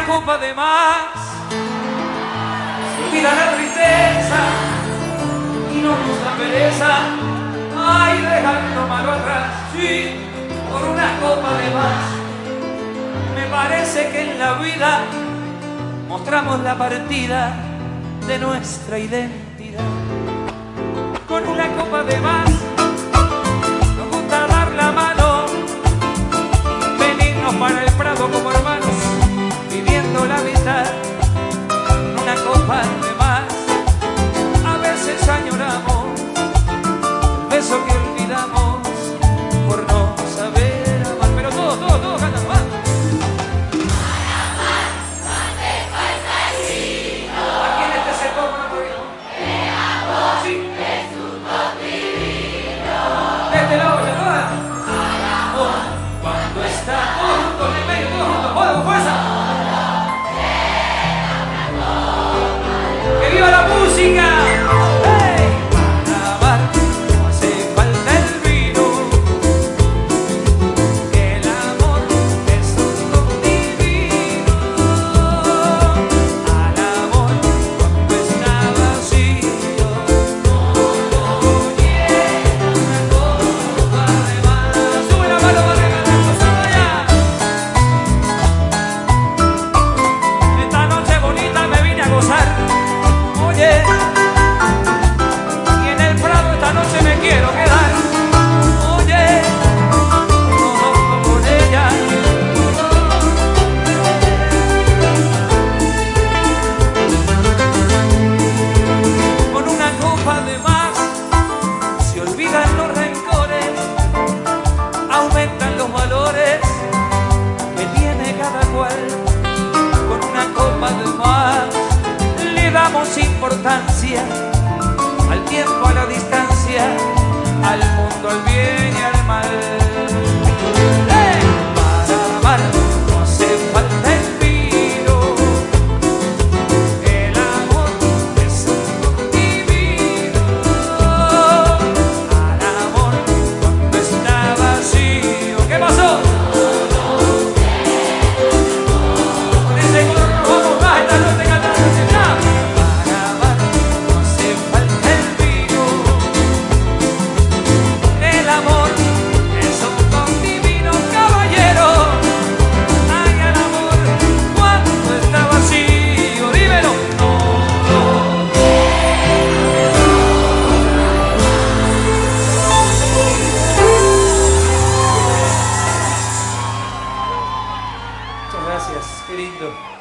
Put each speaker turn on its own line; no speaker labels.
copa de más, se olvida la tristeza y no gusta pereza. Ay, dejando malo atrás, sí, por una copa de más. Me parece que en la vida mostramos la partida de nuestra identidad. Con una copa de más nos gusta dar la mano, venirnos para el Prado como hermanos, viviendo la vida. Una copa de más, a veces añoramos el beso que olvidamos por no saber amar. Pero todos cantan más. ¡Viva la música! ¡Hey! Para amar no hace falta el vino, el amor es un don divino. Al amor cuando está vacío no lo llena una copa de más. ¡Sube la mano para regalar cosas allá! Esta noche bonita me vine a gozar. Oye, y en el Prado esta noche me quiero quedar. Oye, no, con ella. Con una copa de más se olvidan los rencores, aumentan los valores que tiene cada cual. Con una copa de más le damos importancia al tiempo, a la distancia, al mundo, al bien y al mal. ¡Hey! Para amar no hace falta el vino, el amor es un don divino. Al amor cuando está vacío. ¿Qué pasó? Con ese color nos vamos más esta noche cantando. Gracias, qué lindo.